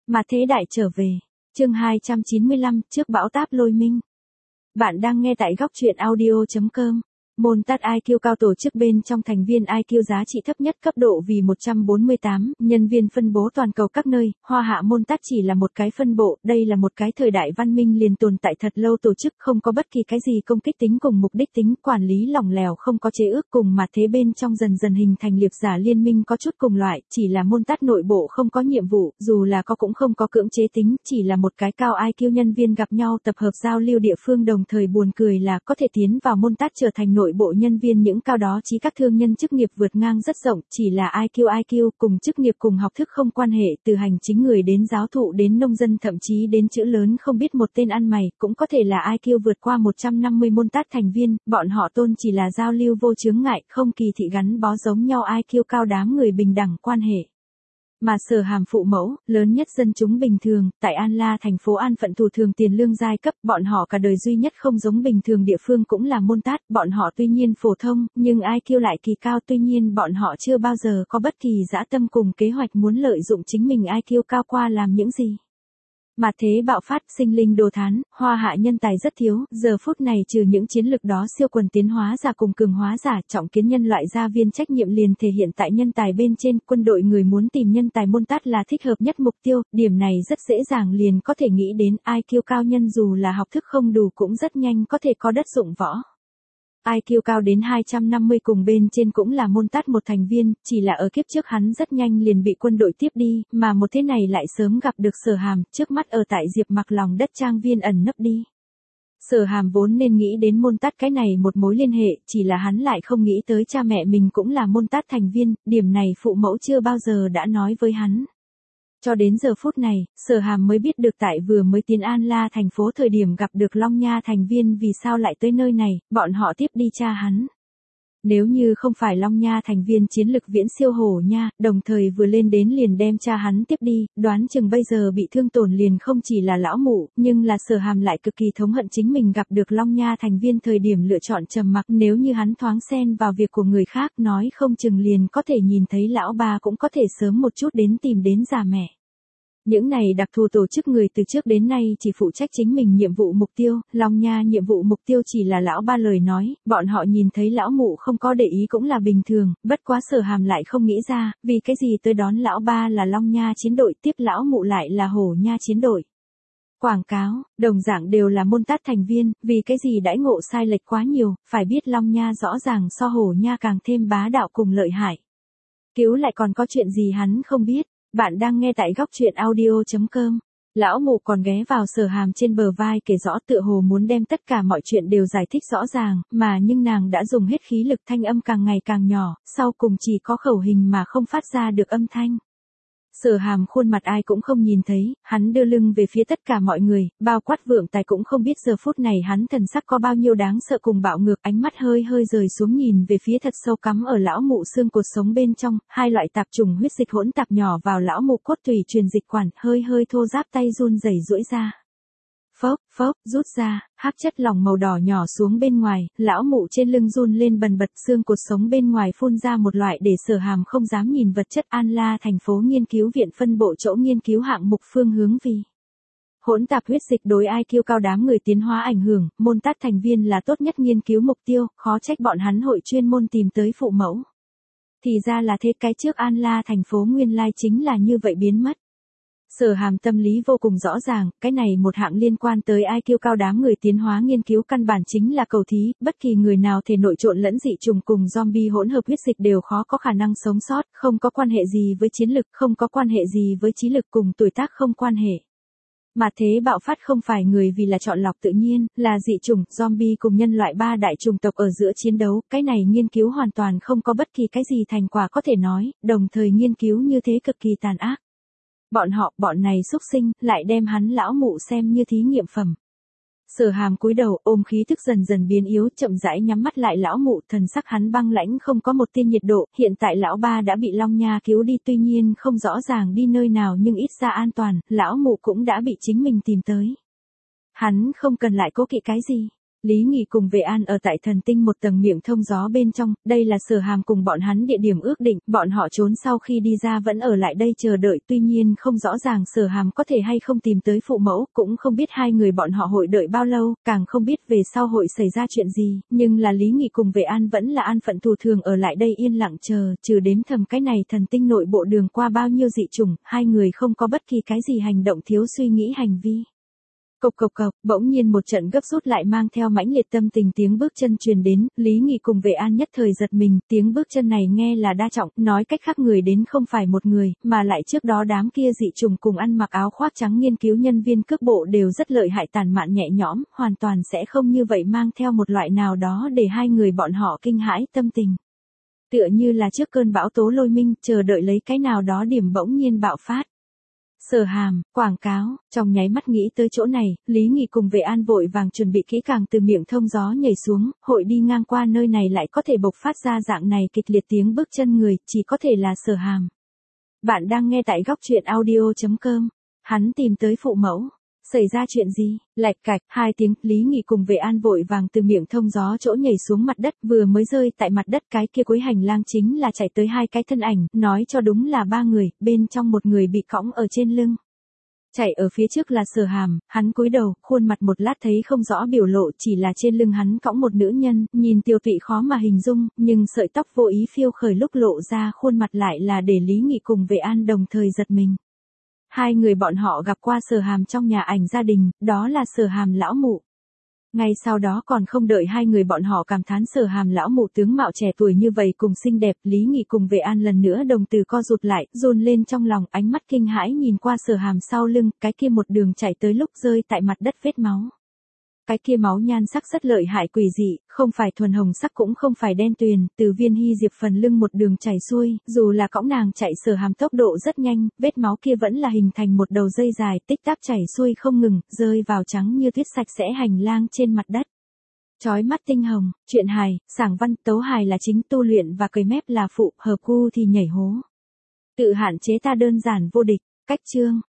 Mà thế đại trở về. Chương 295, trước bão táp lôi minh. Bạn đang nghe tại góc truyện audio.com. Môn Tát IQ cao tổ chức bên trong thành viên IQ giá trị thấp nhất cấp độ vì 148, nhân viên phân bố toàn cầu các nơi, Hoa Hạ Môn Tát chỉ là một cái phân bộ, đây là một cái thời đại văn minh liền tồn tại thật lâu tổ chức không có bất kỳ cái gì công kích tính cùng mục đích tính, quản lý lỏng lẻo không có chế ước cùng mà thế bên trong dần dần hình thành liệp giả liên minh có chút cùng loại, chỉ là Môn Tát nội bộ không có nhiệm vụ, dù là có cũng không có cưỡng chế tính, chỉ là một cái cao IQ nhân viên gặp nhau tập hợp giao lưu địa phương đồng thời buồn cười là có thể tiến vào Môn Tát trở thành nội bộ nhân viên những cao đó chí các thương nhân chức nghiệp vượt ngang rất rộng, chỉ là IQ cùng chức nghiệp cùng học thức không quan hệ, từ hành chính người đến giáo thụ đến nông dân thậm chí đến chữ lớn không biết một tên ăn mày, cũng có thể là IQ vượt qua 150 Môn Tát thành viên, bọn họ tôn chỉ là giao lưu vô chướng ngại, không kỳ thị gắn bó giống nhau IQ cao đám người bình đẳng quan hệ. Mà Sở Hàm phụ mẫu, lớn nhất dân chúng bình thường, tại An La thành phố An phận thủ thường tiền lương giai cấp, bọn họ cả đời duy nhất không giống bình thường địa phương cũng là Môn Tát, bọn họ tuy nhiên phổ thông, nhưng IQ lại kỳ cao, tuy nhiên bọn họ chưa bao giờ có bất kỳ dã tâm cùng kế hoạch muốn lợi dụng chính mình IQ cao qua làm những gì. Mà thế bạo phát, sinh linh đồ thán, Hoa Hạ nhân tài rất thiếu, giờ phút này trừ những chiến lược đó siêu quần tiến hóa giả cùng cường hóa giả, trọng kiến nhân loại gia viên trách nhiệm liền thể hiện tại nhân tài bên trên, quân đội người muốn tìm nhân tài Môn Tát là thích hợp nhất mục tiêu, điểm này rất dễ dàng liền có thể nghĩ đến, IQ cao nhân dù là học thức không đủ cũng rất nhanh có thể có đất dụng võ. IQ cao đến 250 cùng bên trên cũng là Môn Tát một thành viên, chỉ là ở kiếp trước hắn rất nhanh liền bị quân đội tiếp đi, mà một thế này lại sớm gặp được Sở Hàm, trước mắt ở tại Diệp Mặc lòng đất trang viên ẩn nấp đi. Sở Hàm vốn nên nghĩ đến Môn Tát cái này một mối liên hệ, chỉ là hắn lại không nghĩ tới cha mẹ mình cũng là Môn Tát thành viên, điểm này phụ mẫu chưa bao giờ đã nói với hắn. Cho đến giờ phút này, Sở Hàm mới biết được tại vừa mới tiến An La thành phố thời điểm gặp được Long Nha thành viên vì sao lại tới nơi này, bọn họ tiếp đi cha hắn. Nếu như không phải Long Nha thành viên chiến lực viễn siêu Hổ Nha, đồng thời vừa lên đến liền đem cha hắn tiếp đi, đoán chừng bây giờ bị thương tổn liền không chỉ là lão mụ, nhưng là Sở Hàm lại cực kỳ thống hận chính mình gặp được Long Nha thành viên thời điểm lựa chọn trầm mặc, nếu như hắn thoáng xen vào việc của người khác nói không chừng liền có thể nhìn thấy lão ba cũng có thể sớm một chút đến tìm đến già mẹ. Những này đặc thù tổ chức người từ trước đến nay chỉ phụ trách chính mình nhiệm vụ mục tiêu, Long Nha nhiệm vụ mục tiêu chỉ là lão ba lời nói, bọn họ nhìn thấy lão mụ không có để ý cũng là bình thường, bất quá Sở Hàm lại không nghĩ ra, vì cái gì tới đón lão ba là Long Nha chiến đội tiếp lão mụ lại là Hổ Nha chiến đội. Quảng cáo, đồng dạng đều là Môn Tát thành viên, vì cái gì đãi ngộ sai lệch quá nhiều, phải biết Long Nha rõ ràng so Hổ Nha càng thêm bá đạo cùng lợi hại. Cứu lại còn có chuyện gì hắn không biết. Bạn đang nghe tại góc truyện audio.com. Lão mụ còn ghé vào Sở Hàm trên bờ vai kể rõ tựa hồ muốn đem tất cả mọi chuyện đều giải thích rõ ràng, mà nhưng nàng đã dùng hết khí lực thanh âm càng ngày càng nhỏ, sau cùng chỉ có khẩu hình mà không phát ra được âm thanh. Sở Hàm khuôn mặt ai cũng không nhìn thấy, hắn đưa lưng về phía tất cả mọi người, bao quát Vượng Tài cũng không biết giờ phút này hắn thần sắc có bao nhiêu đáng sợ cùng bạo ngược, ánh mắt hơi hơi rời xuống nhìn về phía thật sâu cắm ở lão mụ xương cột sống bên trong, hai loại tạp trùng huyết dịch hỗn tạp nhỏ vào lão mụ cốt tủy truyền dịch quản, hơi hơi thô ráp tay run rẩy duỗi ra. Phốc, rút ra, hắc chất lỏng màu đỏ nhỏ xuống bên ngoài, lão mụ trên lưng run lên bần bật, xương cột sống bên ngoài phun ra một loại để Sở Hàm không dám nhìn vật chất. An La thành phố nghiên cứu viện phân bộ chỗ nghiên cứu hạng mục phương hướng vì hỗn tạp huyết dịch đối IQ cao đám người tiến hóa ảnh hưởng, Môn Tát thành viên là tốt nhất nghiên cứu mục tiêu, khó trách bọn hắn hội chuyên môn tìm tới phụ mẫu. Thì ra là thế, cái trước An La thành phố nguyên lai chính là như vậy biến mất. Sở Hàm tâm lý vô cùng rõ ràng, cái này một hạng liên quan tới IQ cao đám người tiến hóa nghiên cứu căn bản chính là cầu thí, bất kỳ người nào thể nội trộn lẫn dị trùng cùng zombie hỗn hợp huyết dịch đều khó có khả năng sống sót, không có quan hệ gì với chiến lực, không có quan hệ gì với trí lực cùng tuổi tác không quan hệ. Mà thế bạo phát không phải người vì là chọn lọc tự nhiên, là dị chủng, zombie cùng nhân loại ba đại chủng tộc ở giữa chiến đấu, cái này nghiên cứu hoàn toàn không có bất kỳ cái gì thành quả có thể nói, đồng thời nghiên cứu như thế cực kỳ tàn ác. Bọn này xúc sinh, lại đem hắn lão mụ xem như thí nghiệm phẩm. Sở Hàm cúi đầu, ôm khí thức dần dần biến yếu, chậm rãi nhắm mắt lại lão mụ, thần sắc hắn băng lãnh không có một tia nhiệt độ, hiện tại lão ba đã bị Long Nha cứu đi, tuy nhiên không rõ ràng đi nơi nào nhưng ít ra an toàn, lão mụ cũng đã bị chính mình tìm tới. Hắn không cần lại cố kỵ cái gì. Lý Nghị cùng Vệ An ở tại thần tinh một tầng miệng thông gió bên trong, đây là Sở Hàm cùng bọn hắn địa điểm ước định, bọn họ trốn sau khi đi ra vẫn ở lại đây chờ đợi, tuy nhiên không rõ ràng Sở Hàm có thể hay không tìm tới phụ mẫu, cũng không biết hai người bọn họ hội đợi bao lâu, càng không biết về sau hội xảy ra chuyện gì, nhưng là Lý Nghị cùng Vệ An vẫn là an phận thù thường ở lại đây yên lặng chờ, trừ đếm thầm cái này thần tinh nội bộ đường qua bao nhiêu dị chủng, hai người không có bất kỳ cái gì hành động thiếu suy nghĩ hành vi. Cộc cộc cộc, bỗng nhiên một trận gấp rút lại mang theo mãnh liệt tâm tình tiếng bước chân truyền đến, Lý Nghị cùng Vệ An nhất thời giật mình, tiếng bước chân này nghe là đa trọng, nói cách khác người đến không phải một người, mà lại trước đó đám kia dị trùng cùng ăn mặc áo khoác trắng nghiên cứu nhân viên cước bộ đều rất lợi hại tàn mạn nhẹ nhõm, hoàn toàn sẽ không như vậy mang theo một loại nào đó để hai người bọn họ kinh hãi tâm tình. Tựa như là trước cơn bão tố lôi minh, chờ đợi lấy cái nào đó điểm bỗng nhiên bạo phát. Sở Hàm, quảng cáo, trong nháy mắt nghĩ tới chỗ này, Lý Nghị cùng Vệ An vội vàng chuẩn bị kỹ càng từ miệng thông gió nhảy xuống, hội đi ngang qua nơi này lại có thể bộc phát ra dạng này kịch liệt tiếng bước chân người, chỉ có thể là Sở Hàm. Bạn đang nghe tại góc truyện audio.com, hắn tìm tới phụ mẫu. Xảy ra chuyện gì? Lạch cạch, hai tiếng, Lý Nghị cùng Vệ An vội vàng từ miệng thông gió chỗ nhảy xuống mặt đất, vừa mới rơi tại mặt đất cái kia cuối hành lang chính là chạy tới hai cái thân ảnh, nói cho đúng là ba người, bên trong một người bị cõng ở trên lưng. Chạy ở phía trước là Sở Hàm, hắn cúi đầu, khuôn mặt một lát thấy không rõ biểu lộ, chỉ là trên lưng hắn cõng một nữ nhân, nhìn tiều tụy khó mà hình dung, nhưng sợi tóc vô ý phiêu khởi lúc lộ ra khuôn mặt lại là để Lý Nghị cùng Vệ An đồng thời giật mình. Hai người bọn họ gặp qua Sở Hàm trong nhà ảnh gia đình, đó là Sở Hàm lão mụ. Ngay sau đó còn không đợi hai người bọn họ cảm thán Sở Hàm lão mụ tướng mạo trẻ tuổi như vậy cùng xinh đẹp, Lý Nghị cùng Vệ An lần nữa đồng từ co rụt lại, run lên trong lòng, ánh mắt kinh hãi nhìn qua Sở Hàm sau lưng, cái kia một đường chạy tới lúc rơi tại mặt đất vết máu. Cái kia máu nhan sắc rất lợi hại quỷ dị, không phải thuần hồng sắc cũng không phải đen tuyền, từ Viên Hy Diệp phần lưng một đường chảy xuôi, dù là cõng nàng chạy Sở Hàm tốc độ rất nhanh, vết máu kia vẫn là hình thành một đầu dây dài, tích tắc chảy xuôi không ngừng, rơi vào trắng như tuyết sạch sẽ hành lang trên mặt đất. Chói mắt tinh hồng, truyện hài, sảng văn, tấu hài là chính, tu luyện và cười mép là phụ, hợp cu thì nhảy hố. Tự hạn chế ta đơn giản vô địch, cách chương.